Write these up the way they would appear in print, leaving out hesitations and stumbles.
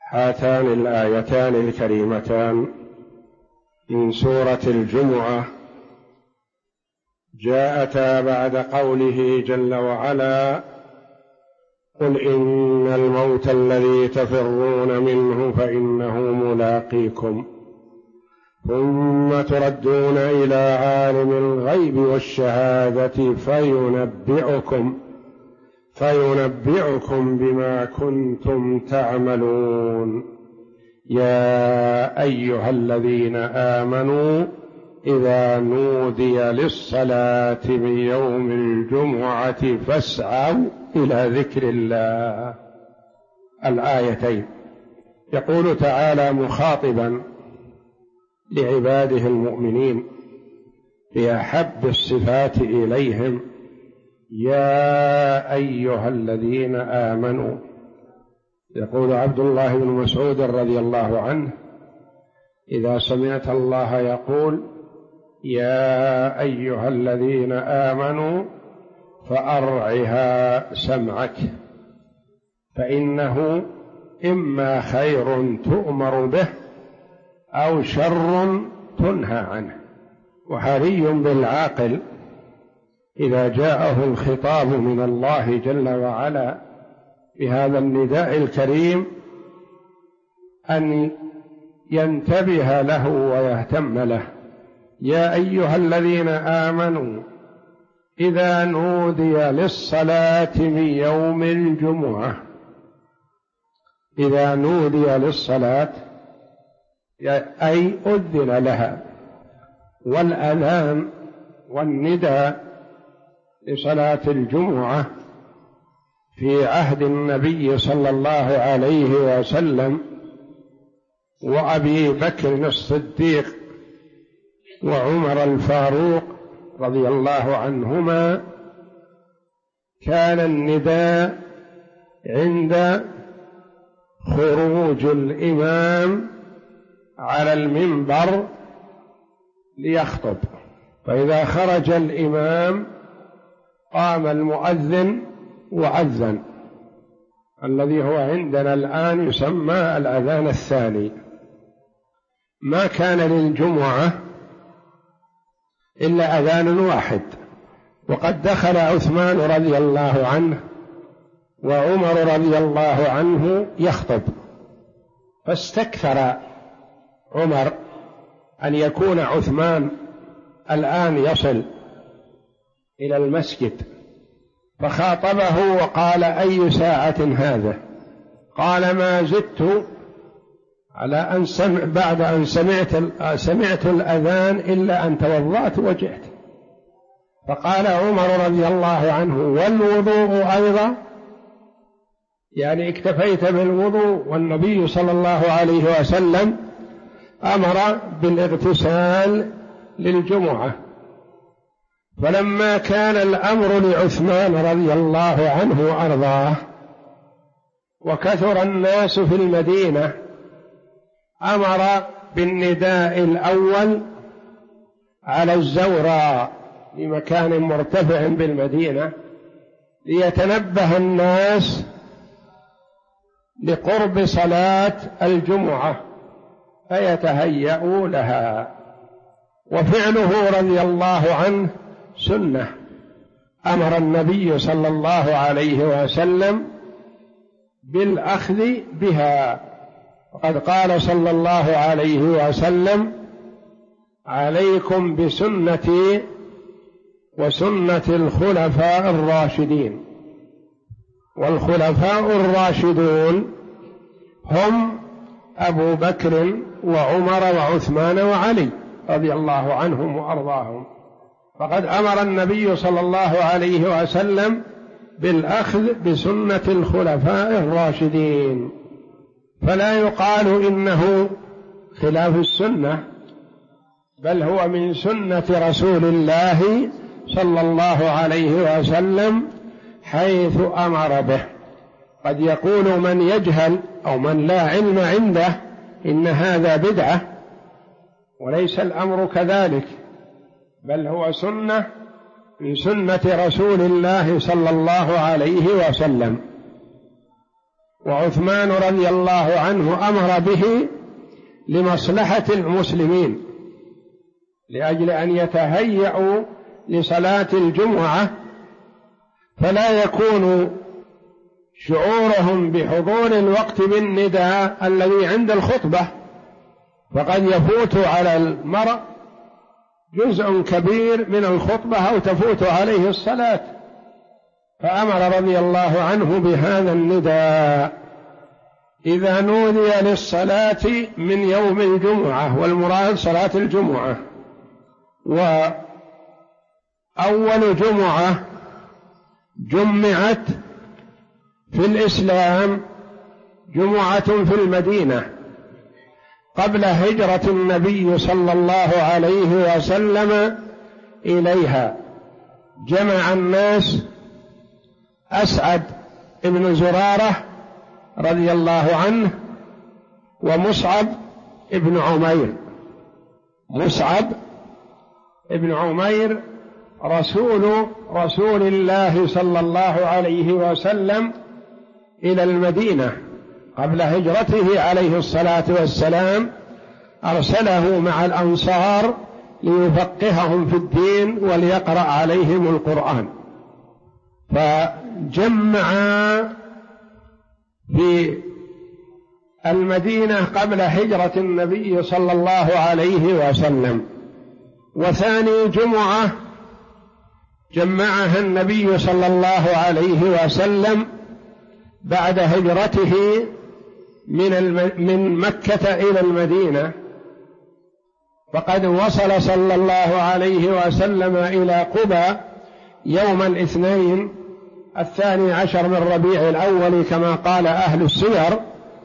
هاتان الآيتان الكريمتان من سورة الجمعة جاءتا بعد قوله جل وعلا: قل إن الموت الذي تفرون منه فإنه ملاقيكم ثم تردون إلى عالم الغيب والشهادة فينبئكم بما كنتم تعملون. يا أيها الذين آمنوا إذا نودي للصلاة من يوم الجمعة فاسعوا إلى ذكر الله. الآيتين يقول تعالى مخاطبا لعباده المؤمنين بأحب الصفات إليهم: يا أيها الذين آمنوا. يقول عبد الله بن مسعود رضي الله عنه: إذا سمعت الله يقول يا أيها الذين آمنوا فأرعها سمعك، فإنه إما خير تؤمر به أو شر تنهى عنه. وحري بالعاقل إذا جاءه الخطاب من الله جل وعلا بهذا النداء الكريم أن ينتبه له ويهتم له. يا أيها الذين آمنوا إذا نودي للصلاة من يوم الجمعة. إذا نودي للصلاة أي أذن لها. والأذان والنداء لصلاة الجمعة في عهد النبي صلى الله عليه وسلم وأبي بكر الصديق وعمر الفاروق رضي الله عنهما كان النداء عند خروج الإمام على المنبر ليخطب، فإذا خرج الإمام قام المؤذن وأذن، الذي هو عندنا الآن يسمى الأذان الثاني. ما كان للجمعة إلا أذان واحد، وقد دخل عثمان رضي الله عنه وعمر رضي الله عنه يخطب، فاستكثر عمر أن يكون عثمان الآن يصل إلى المسجد، فخاطبه وقال: أي ساعة هذا؟ قال: ما زدت على أن بعد أن سمعت الأذان إلا أن توضأت وجئت. فقال عمر رضي الله عنه: والوضوء أيضا؟ يعني اكتفيت بالوضوء؟ والنبي صلى الله عليه وسلم أمر بالاغتسال للجمعة. فلما كان الأمر لعثمان رضي الله عنه وأرضاه وكثر الناس في المدينة، أمر بالنداء الأول على الزوراء لمكان مرتفع بالمدينة ليتنبه الناس لقرب صلاة الجمعة فيتهيأوا لها. وفعله رضي الله عنه سنة، أمر النبي صلى الله عليه وسلم بالأخذ بها، وقد قال صلى الله عليه وسلم: عليكم بسنتي وسنة الخلفاء الراشدين. والخلفاء الراشدون هم أبو بكر وعمر وعثمان وعلي رضي الله عنهم وأرضاهم. فقد أمر النبي صلى الله عليه وسلم بالأخذ بسنة الخلفاء الراشدين، فلا يقال إنه خلاف السنة، بل هو من سنة رسول الله صلى الله عليه وسلم حيث أمر به. قد يقول من يجهل أو من لا علم عنده إن هذا بدعة، وليس الأمر كذلك، بل هو سنة من سنة رسول الله صلى الله عليه وسلم. وعثمان رضي الله عنه أمر به لمصلحة المسلمين لأجل أن يتهيأوا لصلاة الجمعة، فلا يكون شعورهم بحضور الوقت بالنداء الذي عند الخطبة، فقد يفوت على المرء جزء كبير من الخطبة أو تفوت عليه الصلاة، فأمر رضي الله عنه بهذا النداء: إذا نودي للصلاة من يوم الجمعة، والمراد صلاة الجمعة. وأول جمعة جمعت في الإسلام جمعة في المدينة قبل هجرة النبي صلى الله عليه وسلم إليها. جمع الناس أسعد بن زرارة رضي الله عنه ومصعب بن عمير. مصعب بن عمير رسول الله صلى الله عليه وسلم إلى المدينة قبل هجرته عليه الصلاة والسلام، أرسله مع الأنصار ليفقههم في الدين وليقرأ عليهم القرآن، فجمع في المدينة قبل هجرة النبي صلى الله عليه وسلم. وثاني جمعة جمعها النبي صلى الله عليه وسلم بعد هجرته من مكة إلى المدينة، فقد وصل صلى الله عليه وسلم إلى قبى يوم الاثنين 12 من ربيع الأول كما قال أهل السير،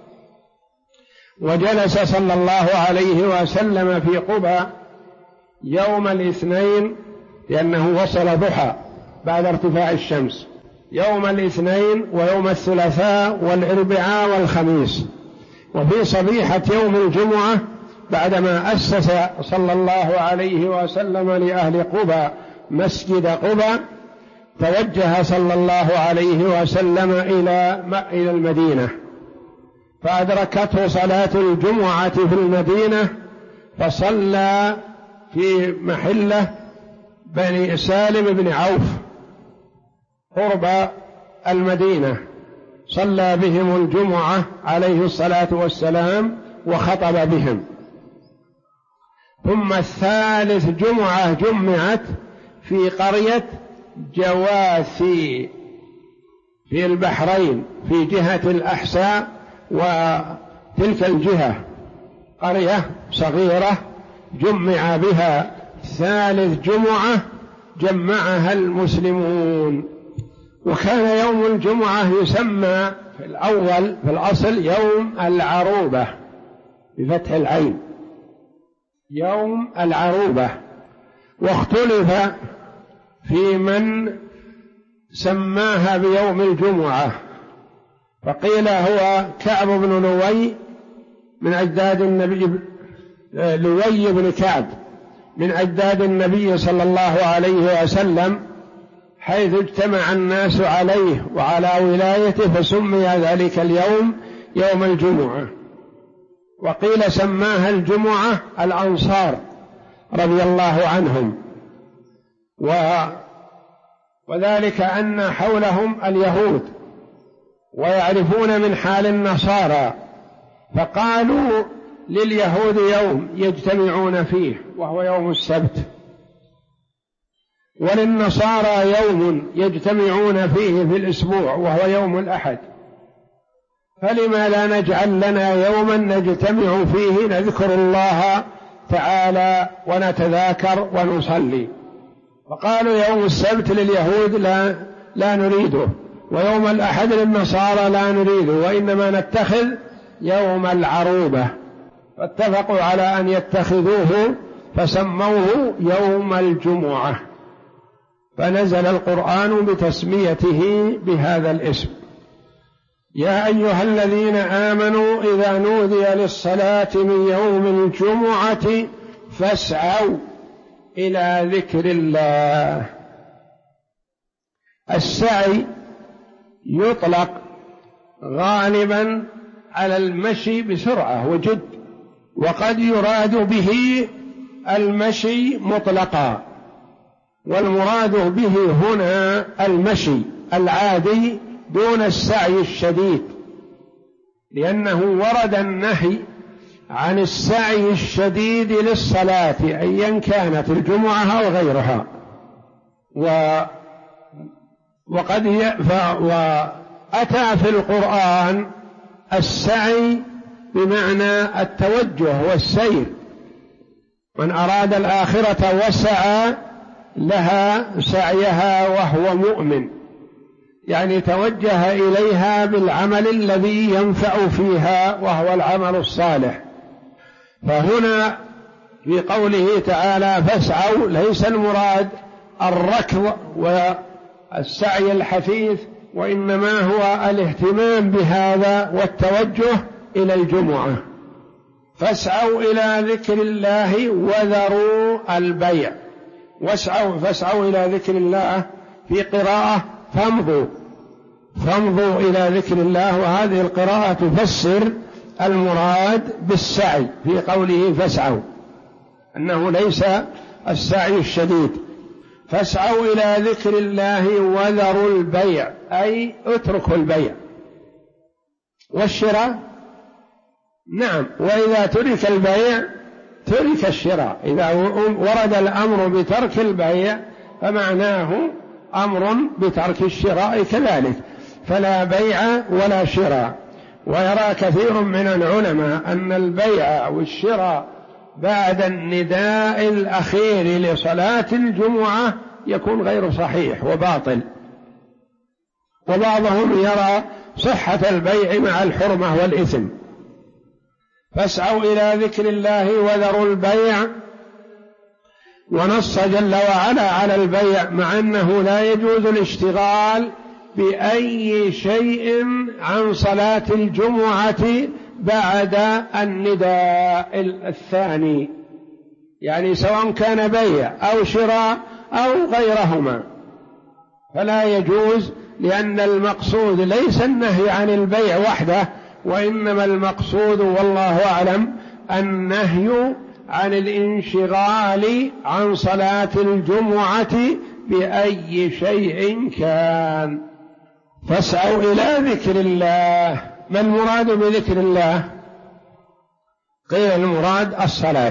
وجلس صلى الله عليه وسلم في قبى يوم الاثنين لأنه وصل ضحى بعد ارتفاع الشمس، يوم الاثنين ويوم الثلاثاء والأربعاء والخميس. وفي صبيحة يوم الجمعة بعدما أسس صلى الله عليه وسلم لأهل قبى مسجد قبى، توجه صلى الله عليه وسلم إلى المدينة، فأدركته صلاة الجمعة في المدينة، فصلى في محلة بني سالم بن عوف قرب المدينة، صلى بهم الجمعة عليه الصلاة والسلام وخطب بهم. ثم الثالث جمعة جمعت في قرية جواثي في البحرين في جهة الأحساء، وتلك الجهة قرية صغيرة جمع بها ثالث جمعة جمعها المسلمون. وكان يوم الجمعة يسمى في الأصل يوم العروبة بفتح العين، يوم العروبة. واختلف في من سماها بيوم الجمعة، فقيل هو كعب بن لوي من أجداد النبي، لوي بن كعب من أجداد النبي صلى الله عليه وسلم، حيث اجتمع الناس عليه وعلى ولايته فسمي ذلك اليوم يوم الجمعة. وقيل سماها الجمعة الأنصار رضي الله عنهم، وذلك أن حولهم اليهود ويعرفون من حال النصارى، فقالوا لليهود يوم يجتمعون فيه وهو يوم السبت، وللنصارى يوم يجتمعون فيه في الأسبوع وهو يوم الأحد، فلما لا نجعل لنا يوما نجتمع فيه نذكر الله تعالى ونتذاكر ونصلي؟ فقالوا يوم السبت لليهود لا نريده، ويوم الأحد للنصارى لا نريده، وإنما نتخذ يوم العروبة، فاتفقوا على أن يتخذوه فسموه يوم الجمعة، فنزل القرآن بتسميته بهذا الاسم. يا أيها الذين آمنوا إذا نودي للصلاة من يوم الجمعة فاسعوا إلى ذكر الله. السعي يطلق غالبا على المشي بسرعة وجد، وقد يراد به المشي مطلقا، والمراد به هنا المشي العادي دون السعي الشديد، لأنه ورد النهي عن السعي الشديد للصلاة أيا كانت الجمعة أو غيرها. وأتى في القرآن السعي بمعنى التوجه والسير، من أراد الآخرة وسعى لها سعيها وهو مؤمن، يعني توجه إليها بالعمل الذي ينفع فيها وهو العمل الصالح. فهنا في قوله تعالى فاسعوا ليس المراد الركض والسعي الحثيث، وإنما هو الاهتمام بهذا والتوجه إلى الجمعة. فاسعوا إلى ذكر الله وذروا البيع، فاسعوا إلى ذكر الله، في قراءة فامضوا إلى ذكر الله، وهذه القراءة تفسر المراد بالسعي في قوله فاسعوا، أنه ليس السعي الشديد. فاسعوا إلى ذكر الله وذروا البيع، أي اتركوا البيع والشراء. نعم، وإذا ترك البيع ترك الشراء، إذا ورد الأمر بترك البيع فمعناه أمر بترك الشراء كذلك، فلا بيع ولا شراء. ويرى كثير من العلماء أن البيع والشراء بعد النداء الأخير لصلاة الجمعة يكون غير صحيح وباطل، وبعضهم يرى صحة البيع مع الحرمة والإثم. فاسعوا إلى ذكر الله وذروا البيع، ونص جل وعلا على البيع، مع أنه لا يجوز الاشتغال بأي شيء عن صلاة الجمعة بعد النداء الثاني، يعني سواء كان بيع أو شراء أو غيرهما فلا يجوز، لأن المقصود ليس النهي عن البيع وحده، وإنما المقصود والله أعلم النهي عن الانشغال عن صلاة الجمعة بأي شيء كان. فاسعوا إلى ذكر الله. ما المراد بذكر الله؟ قيل المراد الصلاة،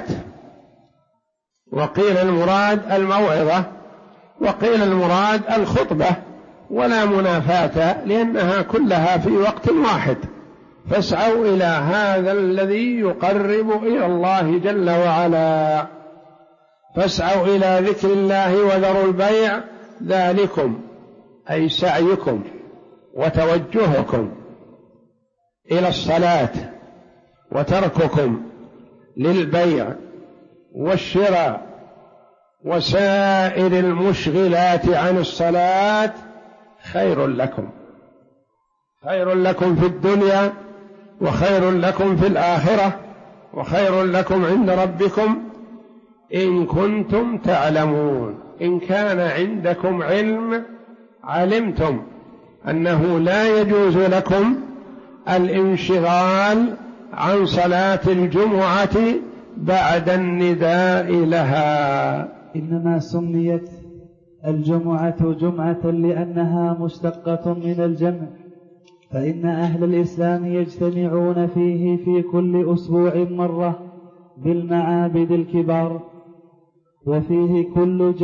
وقيل المراد الموعظة، وقيل المراد الخطبة، ولا منافاة لأنها كلها في وقت واحد. فاسعوا إلى هذا الذي يقرب إلى الله جل وعلا. فاسعوا إلى ذكر الله وذروا البيع، ذلكم أي سعيكم وتوجهكم إلى الصلاة وترككم للبيع والشراء وسائر المشغلات عن الصلاة خير لكم، خير لكم في الدنيا وخير لكم في الآخرة وخير لكم عند ربكم إن كنتم تعلمون. إن كان عندكم علم علمتم أنه لا يجوز لكم الانشغال عن صلاة الجمعة بعد النداء لها. إنما سميت الجمعة جمعة لأنها مشتقة من الجمع، فإن أهل الإسلام يجتمعون فيه في كل أسبوع مرة بالمعابد الكبار، وفيه كمل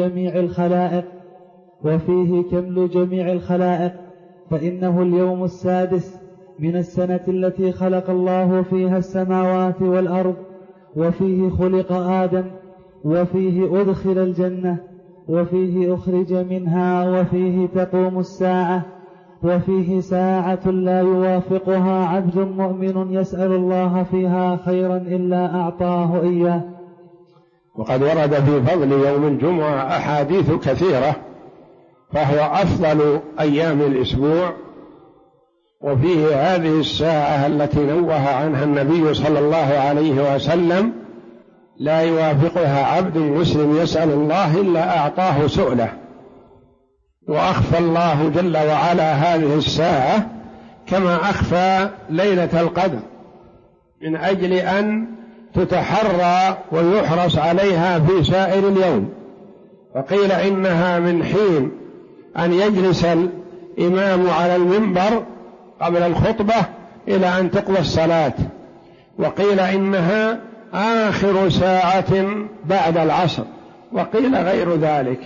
جميع الخلائق، فإنه اليوم السادس من السنة التي خلق الله فيها السماوات والأرض، وفيه خلق آدم، وفيه أدخل الجنة، وفيه أخرج منها، وفيه تقوم الساعة، وفيه ساعة لا يوافقها عبد مؤمن يسأل الله فيها خيرا إلا أعطاه إياه. وقد ورد في فضل يوم الجمعة أحاديث كثيرة، فهو أفضل أيام الأسبوع، وفيه هذه الساعة التي نوه عنها النبي صلى الله عليه وسلم لا يوافقها عبد مسلم يسأل الله إلا أعطاه سؤله. وأخفى الله جل وعلا هذه الساعة كما أخفى ليلة القدر من أجل أن تتحرى ويحرص عليها في سائر اليوم. وقيل إنها من حين أن يجلس الإمام على المنبر قبل الخطبة إلى أن تقضى الصلاة، وقيل إنها آخر ساعة بعد العصر، وقيل غير ذلك.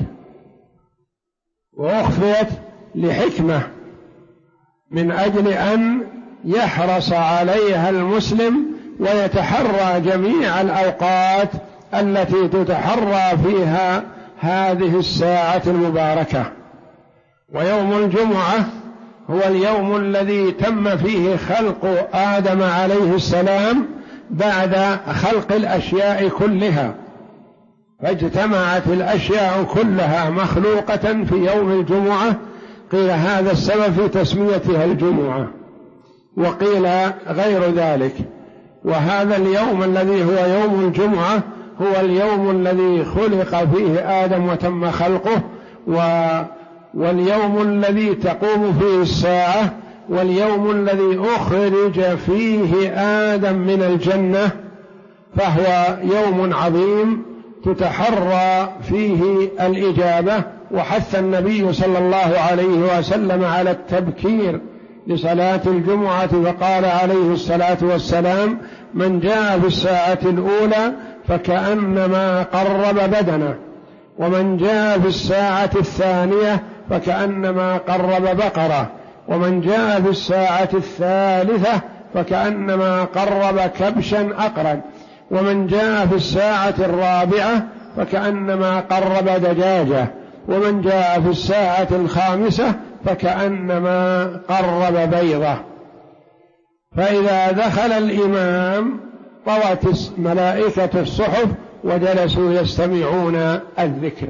وأخفيت لحكمة من أجل أن يحرص عليها المسلم ويتحرى جميع الأوقات التي تتحرى فيها هذه الساعة المباركة. ويوم الجمعة هو اليوم الذي تم فيه خلق آدم عليه السلام بعد خلق الأشياء كلها، فاجتمعت الأشياء كلها مخلوقة في يوم الجمعة. قيل هذا السبب في تسميتها الجمعة، وقيل غير ذلك. وهذا اليوم الذي هو يوم الجمعة هو اليوم الذي خلق فيه آدم وتم خلقه، واليوم الذي تقوم فيه الساعة، واليوم الذي أخرج فيه آدم من الجنة، فهو يوم عظيم تتحرى فيه الإجابة. وحث النبي صلى الله عليه وسلم على التبكير لصلاة الجمعة، فقال عليه الصلاة والسلام: من جاء في الساعة الأولى فكأنما قرب بدنه، ومن جاء في الساعة الثانية فكأنما قرب بقرة، ومن جاء في الساعة الثالثة فكأنما قرب كبشا أقرا، ومن جاء في الساعة الرابعة فكأنما قرب دجاجة، ومن جاء في الساعة الخامسة فكأنما قرب بيضة. فإذا دخل الإمام طوت ملائكة الصحف وجلسوا يستمعون الذكر.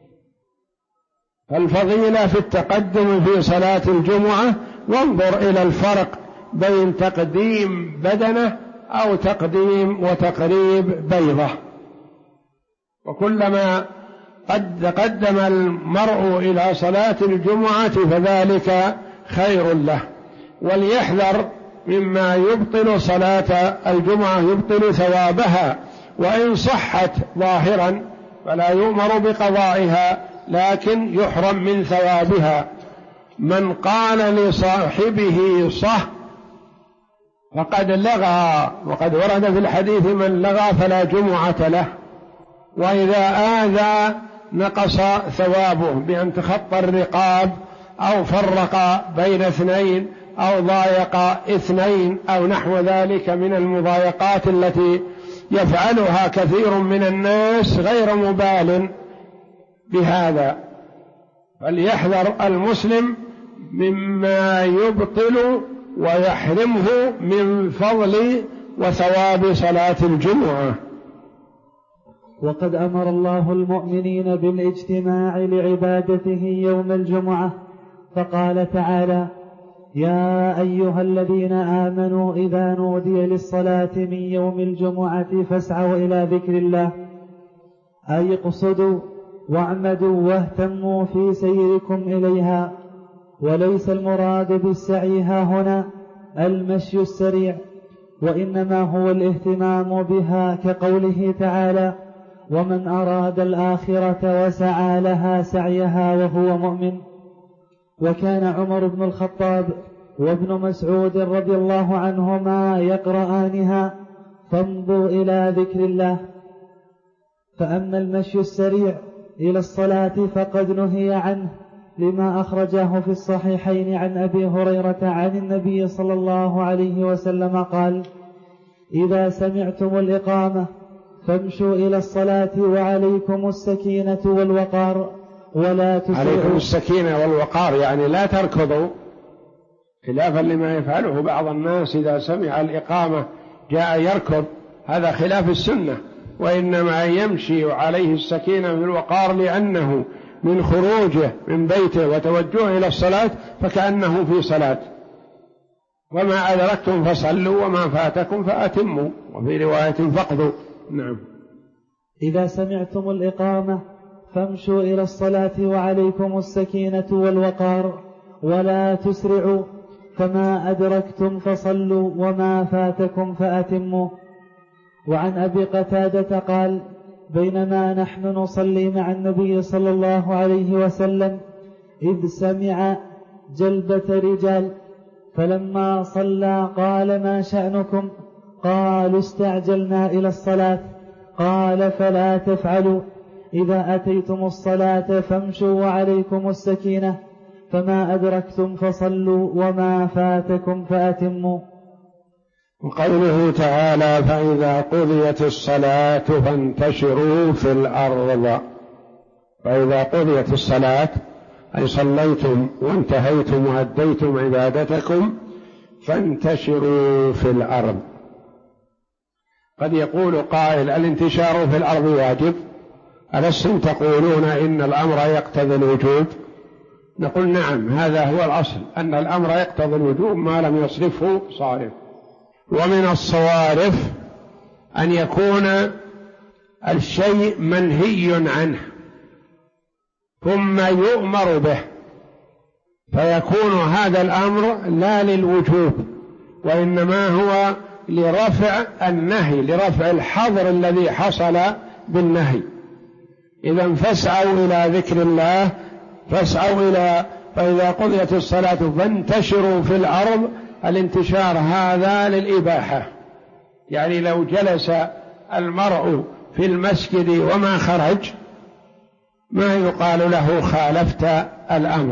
فالفضيلة في التقدم في صلاة الجمعة، وانظر إلى الفرق بين تقديم بدنه أو تقديم وتقريب بيضة. وكلما قد تقدم المرء إلى صلاة الجمعة فذلك خير له. وليحذر مما يبطل صلاة الجمعة، يبطل ثوابها، وإن صحت ظاهرا فلا يؤمر بقضائها لكن يحرم من ثوابها. من قال لصاحبه صح فقد لغى، وقد ورد في الحديث: من لغى فلا جمعة له. وإذا آذى نقص ثوابه بأن تخطى الرقاب أو فرق بين اثنين أو ضايق اثنين أو نحو ذلك من المضايقات التي يفعلها كثير من الناس غير مبال بهذا. فليحذر المسلم مما يبطل ويحرمه من فضل وثواب صلاة الجمعة. وقد أمر الله المؤمنين بالاجتماع لعبادته يوم الجمعة، فقال تعالى: يا أيها الذين آمنوا إذا نودي للصلاة من يوم الجمعة فاسعوا إلى ذكر الله، أي اقصدوا واعمدوا واهتموا في سيركم إليها. وليس المراد بالسعي هنا المشي السريع، وإنما هو الاهتمام بها، كقوله تعالى: ومن أراد الآخرة وسعى لها سعيها وهو مؤمن. وكان عمر بن الخطاب وابن مسعود رضي الله عنهما يقرآنها: فامضوا إلى ذكر الله. فأما المشي السريع إلى الصلاة فقد نهي عنه، لما أخرجاه في الصحيحين عن أبي هريرة عن النبي صلى الله عليه وسلم قال: إذا سمعتم الإقامة فامشوا إلى الصلاة وعليكم السكينة والوقار ولا تسرعوا. عليكم السكينة والوقار يعني لا تركضوا، خلافا لما يفعله بعض الناس إذا سمع الإقامة جاء يركض، هذا خلاف السنة. وإنما يمشي عليه السكينة والوقار، لأنه من خروجه من بيته وتوجهه إلى الصلاة فكأنه في صلاة. وما أدركتم فصلوا وما فاتكم فأتموا، وفي رواية فاقضوا. نعم. إذا سمعتم الإقامة فامشوا إلى الصلاة وعليكم السكينة والوقار ولا تسرعوا، فما أدركتم فصلوا وما فاتكم فأتموا. وعن أبي قتادة قال: بينما نحن نصلي مع النبي صلى الله عليه وسلم إذ سمع جلبة رجال، فلما صلى قال: ما شأنكم؟ قالوا: استعجلنا إلى الصلاة. قال: فلا تفعلوا، إذا أتيتم الصلاة فامشوا وعليكم السكينة، فما أدركتم فصلوا وما فاتكم فأتموا. وقوله تعالى: فإذا قضيت الصلاة فانتشروا في الأرض. فإذا قضيت الصلاة أي صليتم وانتهيتم وأديتم عبادتكم فانتشروا في الأرض. قد يقول قائل: الانتشار في الأرض واجب، ألستم تقولون إن الأمر يقتضي الوجوب؟ نقول: نعم، هذا هو الأصل، أن الأمر يقتضي الوجوب ما لم يصرفه صارف. ومن الصوارف أن يكون الشيء منهي عنه ثم يؤمر به، فيكون هذا الأمر لا للوجوب وإنما هو لرفع النهي، لرفع الحظر الذي حصل بالنهي. إذا فاسعوا إلى ذكر الله، فإذا قضيت الصلاة فانتشروا في الأرض. الانتشار هذا للإباحة، يعني لو جلس المرء في المسجد وما خرج ما يقال له خالفت الأمر.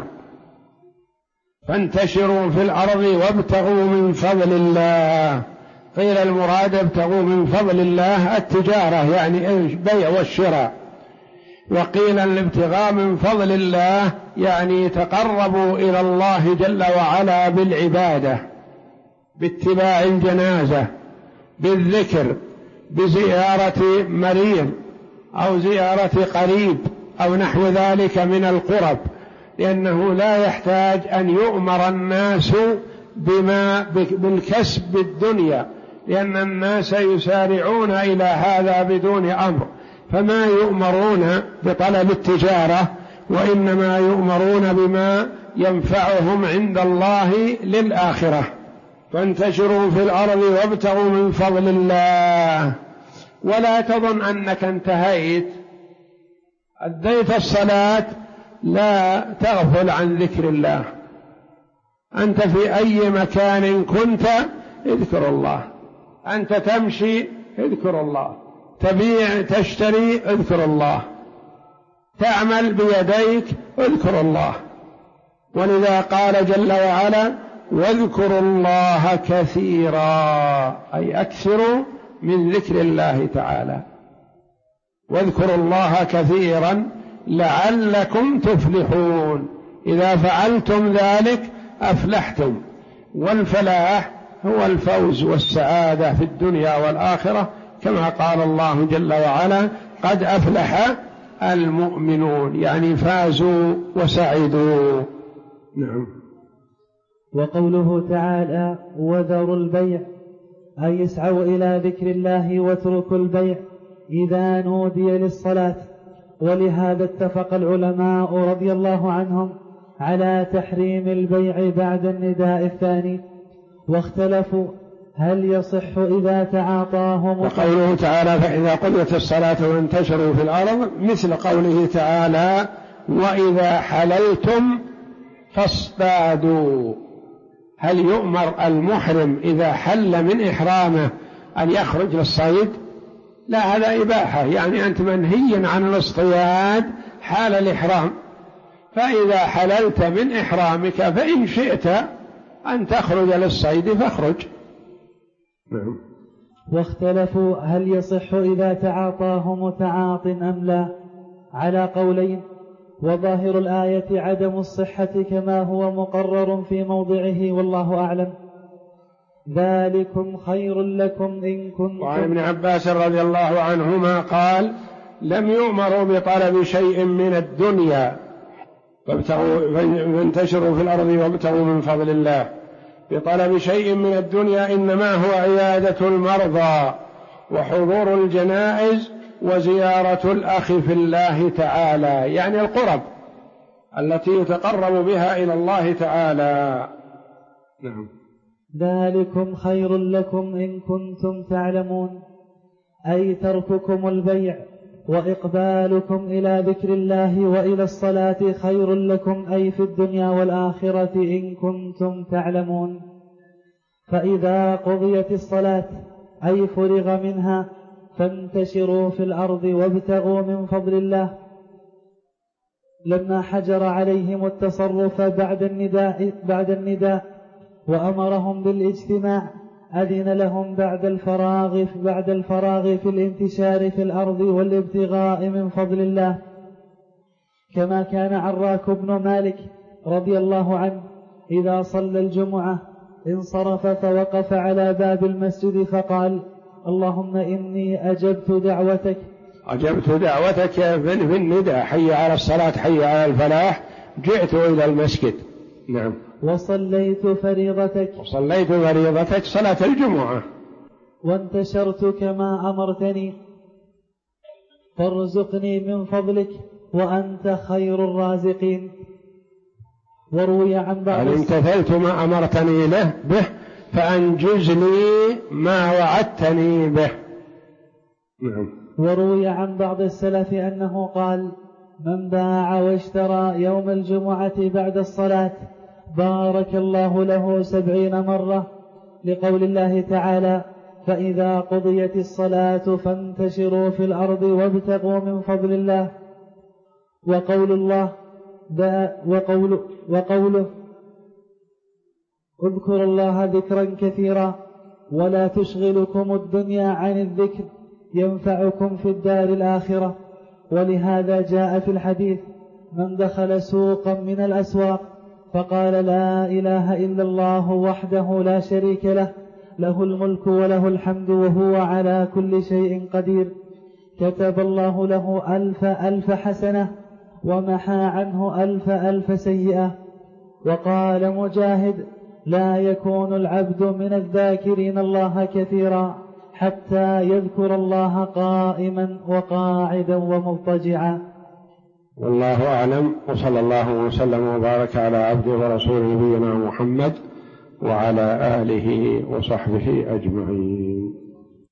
فانتشروا في الأرض وابتغوا من فضل الله. قيل المراد ابتغوا من فضل الله التجارة، يعني البيع والشراء، وقيل الابتغاء من فضل الله يعني تقربوا إلى الله جل وعلا بالعبادة، باتباع الجنازة، بالذكر، بزيارة مريض أو زيارة قريب أو نحو ذلك من القرب، لأنه لا يحتاج أن يؤمر الناس بالكسب الدنيا، لأن الناس يسارعون إلى هذا بدون أمر، فما يؤمرون بطلب التجارة، وإنما يؤمرون بما ينفعهم عند الله للآخرة. فانتشروا في الأرض وابتغوا من فضل الله. ولا تظن أنك انتهيت أديت الصلاة لا تغفل عن ذكر الله. أنت في أي مكان كنت اذكر الله، أنت تمشي اذكر الله، تبيع تشتري اذكر الله، تعمل بيديك اذكر الله. ولذا قال جل وعلا: واذكروا الله كثيرا، أي أكثروا من ذكر الله تعالى. واذكروا الله كثيرا لعلكم تفلحون، إذا فعلتم ذلك أفلحتم. والفلاح هو الفوز والسعادة في الدنيا والآخرة، كما قال الله جل وعلا: قد أفلح المؤمنون، يعني فازوا وسعدوا. نعم. وقوله تعالى: وذروا البيع، أي اسعوا إلى ذكر الله واتركوا البيع إذا نودي للصلاة. ولهذا اتفق العلماء رضي الله عنهم على تحريم البيع بعد النداء الثاني، واختلفوا هل يصح إذا تعاطاه. وقوله تعالى: فإذا قضيت الصلاة وانتشروا في الأرض، مثل قوله تعالى: وإذا حللتم فاصطادوا. هل يؤمر المحرم إذا حل من إحرامه أن يخرج للصيد؟ لا، هذا إباحة، يعني أنت منهي عن الاصطياد حال الإحرام، فإذا حللت من إحرامك فإن شئت أن تخرج للصيد فاخرج. نعم. واختلفوا هل يصح إذا تعاطاه متعاط أم لا، على قولين، وظاهر الآية عدم الصحة كما هو مقرر في موضعه، والله أعلم. ذلكم خير لكم إن كنتم. وعن ابن عباس رضي الله عنهما قال: لم يؤمروا بطلب شيء من الدنيا فانتشروا في الأرض وابتغوا من فضل الله، بطلب شيء من الدنيا، إنما هو عيادة المرضى وحضور الجنائز وزيارة الأخ في الله تعالى، يعني القرب التي يتقرب بها إلى الله تعالى. نعم. ذلكم خير لكم إن كنتم تعلمون، أي ترككم البيع وإقبالكم إلى ذكر الله وإلى الصلاة خير لكم، أي في الدنيا والآخرة إن كنتم تعلمون. فإذا قضيت الصلاة أي فرغ منها فانتشروا في الأرض وابتغوا من فضل الله. لما حجر عليهم التصرف بعد النداء وأمرهم بالاجتماع أذن لهم بعد الفراغ في الانتشار في الأرض والابتغاء من فضل الله، كما كان عراك بن مالك رضي الله عنه إذا صلى الجمعة انصرف فوقف على باب المسجد فقال: اللهم إني أجبت دعوتك في النداء حي على الصلاة حي على الفلاح، جئت إلى المسجد. نعم. وصليت فريضتك صلاة الجمعة، وانتشرت كما أمرتني، فارزقني من فضلك وأنت خير الرازقين. وروي عن بعض امتثلت ما أمرتني به فأنجز لي ما وعدتني به. نعم. وروي عن بعض السلف أنه قال: من باع واشترى يوم الجمعة بعد الصلاة بارك الله له 70 مرة، لقول الله تعالى: فإذا قضيت الصلاة فانتشروا في الأرض وابتغوا من فضل الله. وقوله اذكروا الله ذكرا كثيرا ولا تشغلكم الدنيا عن الذكر ينفعكم في الدار الآخرة. ولهذا جاء في الحديث: من دخل سوقا من الأسواق فقال لا إله إلا الله وحده لا شريك له، له الملك وله الحمد وهو على كل شيء قدير، كتب الله له 1000 حسنة ومحى عنه 1000 سيئة. وقال مجاهد: لا يكون العبد من الذاكرين الله كثيرا حتى يذكر الله قائما وقاعدا ومضطجعا. والله أعلم، وصلى الله وسلم وبارك على عبده ورسوله نبينا محمد وعلى آله وصحبه أجمعين.